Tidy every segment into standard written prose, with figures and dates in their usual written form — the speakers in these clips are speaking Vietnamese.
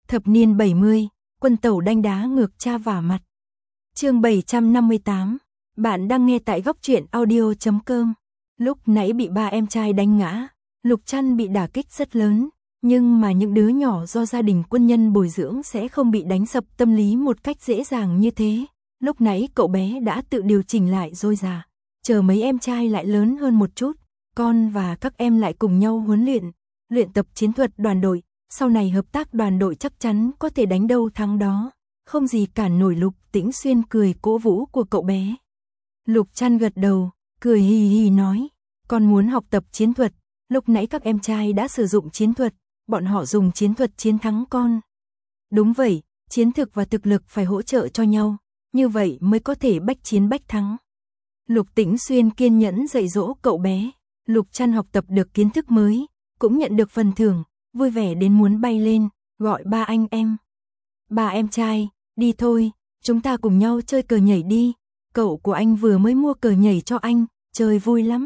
Thập niên 70, quân tẩu đanh đá ngược cha vả mặt. Chương 758. Bạn đang nghe tại góc truyện audio.com. Lúc nãy bị ba em trai đánh ngã, Lục Trăn bị đả kích rất lớn, nhưng mà những đứa nhỏ do gia đình quân nhân bồi dưỡng sẽ không bị đánh sập tâm lý một cách dễ dàng như thế. Lúc nãy cậu bé đã tự điều chỉnh lại rồi già, chờ mấy em trai lại lớn hơn một chút, con và các em lại cùng nhau huấn luyện tập chiến thuật đoàn đội, sau này hợp tác đoàn đội chắc chắn có thể đánh đâu thắng đó, không gì cản nổi. Lục Tĩnh Xuyên cười cổ vũ của cậu bé. Lục Trăn gật đầu, cười hì hì nói, con muốn học tập chiến thuật, lúc nãy các em trai đã sử dụng chiến thuật, bọn họ dùng chiến thuật chiến thắng con. Đúng vậy, chiến thực và thực lực phải hỗ trợ cho nhau, như vậy mới có thể bách chiến bách thắng. Lục Tĩnh Xuyên kiên nhẫn dạy dỗ cậu bé. Lục Trăn học tập được kiến thức mới, cũng nhận được phần thưởng, vui vẻ đến muốn bay lên, gọi ba anh em. Ba em trai, đi thôi, chúng ta cùng nhau chơi cờ nhảy đi, cậu của anh vừa mới mua cờ nhảy cho anh, chơi vui lắm.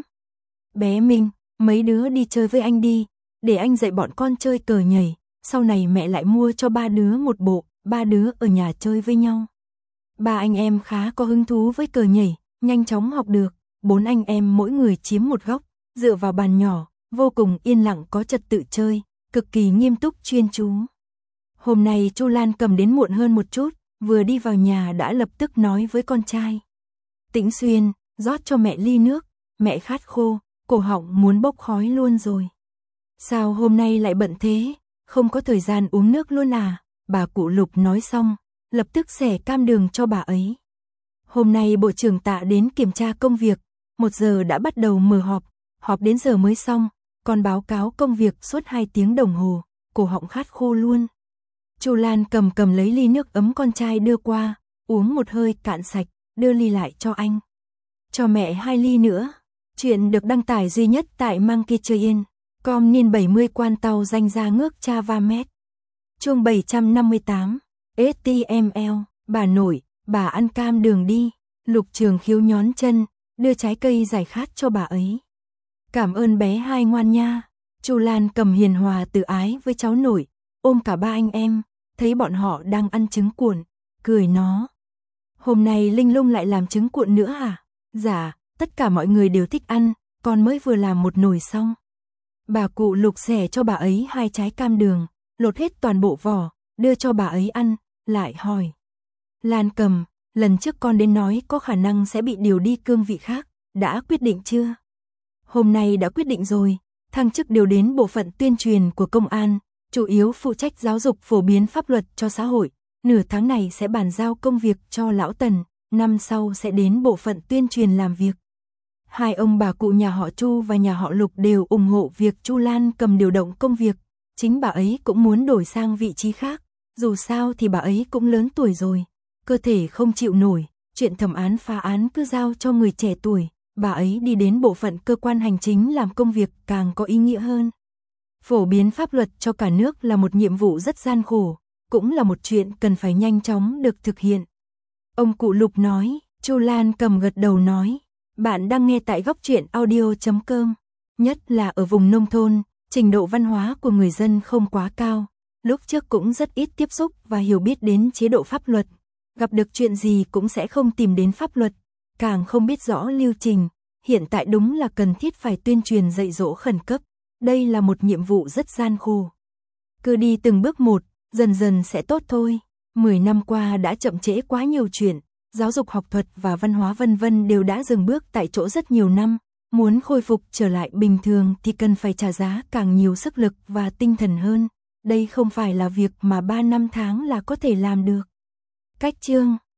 Bé Minh, mấy đứa đi chơi với anh đi, để anh dạy bọn con chơi cờ nhảy, sau này mẹ lại mua cho ba đứa một bộ, ba đứa ở nhà chơi với nhau. Ba anh em khá có hứng thú với cờ nhảy, nhanh chóng học được, bốn anh em mỗi người chiếm một góc, dựa vào bàn nhỏ, vô cùng yên lặng có trật tự chơi, cực kỳ nghiêm túc chuyên chú. Hôm nay Chu Lan Cầm đến muộn hơn một chút, vừa đi vào nhà đã lập tức nói với con trai. Tĩnh Xuyên, rót cho mẹ ly nước, mẹ khát khô, cổ họng muốn bốc khói luôn rồi. Sao hôm nay lại bận thế, không có thời gian uống nước luôn à? Bà cụ Lục nói xong, lập tức xẻ cam đường cho bà ấy. Hôm nay Bộ trưởng Tạ đến kiểm tra công việc, 1 giờ đã bắt đầu mở họp đến giờ mới xong, còn báo cáo công việc suốt 2 tiếng đồng hồ, cổ họng khát khô luôn. Chu Lan cầm lấy ly nước ấm con trai đưa qua, uống một hơi cạn sạch, đưa ly lại cho anh. Cho mẹ 2 ly nữa. Chuyện được đăng tải duy nhất tại Monkeytrain.com niên 70 quan tàu danh ra ngước cha va mét. Chương 758. HTML, bà nội, bà ăn cam đường đi. Lục Trường Khiếu nhón chân, đưa trái cây giải khát cho bà ấy. Cảm ơn bé hai ngoan nha. Chu Lan Cầm hiền hòa từ ái với cháu nội, ôm cả ba anh em, thấy bọn họ đang ăn trứng cuộn, cười nó. Hôm nay Linh Lung lại làm trứng cuộn nữa à? Dạ, tất cả mọi người đều thích ăn, con mới vừa làm một nồi xong. Bà cụ Lục xẻ cho bà ấy 2 trái cam đường, lột hết toàn bộ vỏ, đưa cho bà ấy ăn, lại hỏi. Lan Cầm, lần trước con đến nói có khả năng sẽ bị điều đi cương vị khác, đã quyết định chưa? Hôm nay đã quyết định rồi, thăng chức điều đến bộ phận tuyên truyền của công an, chủ yếu phụ trách giáo dục phổ biến pháp luật cho xã hội. Nửa tháng này sẽ bàn giao công việc cho lão Tần, năm sau sẽ đến bộ phận tuyên truyền làm việc. Hai ông bà cụ nhà họ Chu và nhà họ Lục đều ủng hộ việc Chu Lan Cầm điều động công việc, chính bà ấy cũng muốn đổi sang vị trí khác, dù sao thì bà ấy cũng lớn tuổi rồi, cơ thể không chịu nổi, chuyện thẩm án phá án cứ giao cho người trẻ tuổi, bà ấy đi đến bộ phận cơ quan hành chính làm công việc càng có ý nghĩa hơn. Phổ biến pháp luật cho cả nước là một nhiệm vụ rất gian khổ, cũng là một chuyện cần phải nhanh chóng được thực hiện. Ông cụ Lục nói, Chu Lan Cầm gật đầu nói, bạn đang nghe tại góc truyện audio.com. Nhất là ở vùng nông thôn, trình độ văn hóa của người dân không quá cao, lúc trước cũng rất ít tiếp xúc và hiểu biết đến chế độ pháp luật, gặp được chuyện gì cũng sẽ không tìm đến pháp luật, càng không biết rõ lưu trình, hiện tại đúng là cần thiết phải tuyên truyền dạy dỗ khẩn cấp, đây là một nhiệm vụ rất gian khổ. Cứ đi từng bước một, dần dần sẽ tốt thôi. 10 năm qua đã chậm trễ quá nhiều chuyện, giáo dục học thuật và văn hóa vân vân đều đã dừng bước tại chỗ rất nhiều năm, muốn khôi phục trở lại bình thường thì cần phải trả giá càng nhiều sức lực và tinh thần hơn, đây không phải là việc mà 3 năm tháng là có thể làm được. Cách chương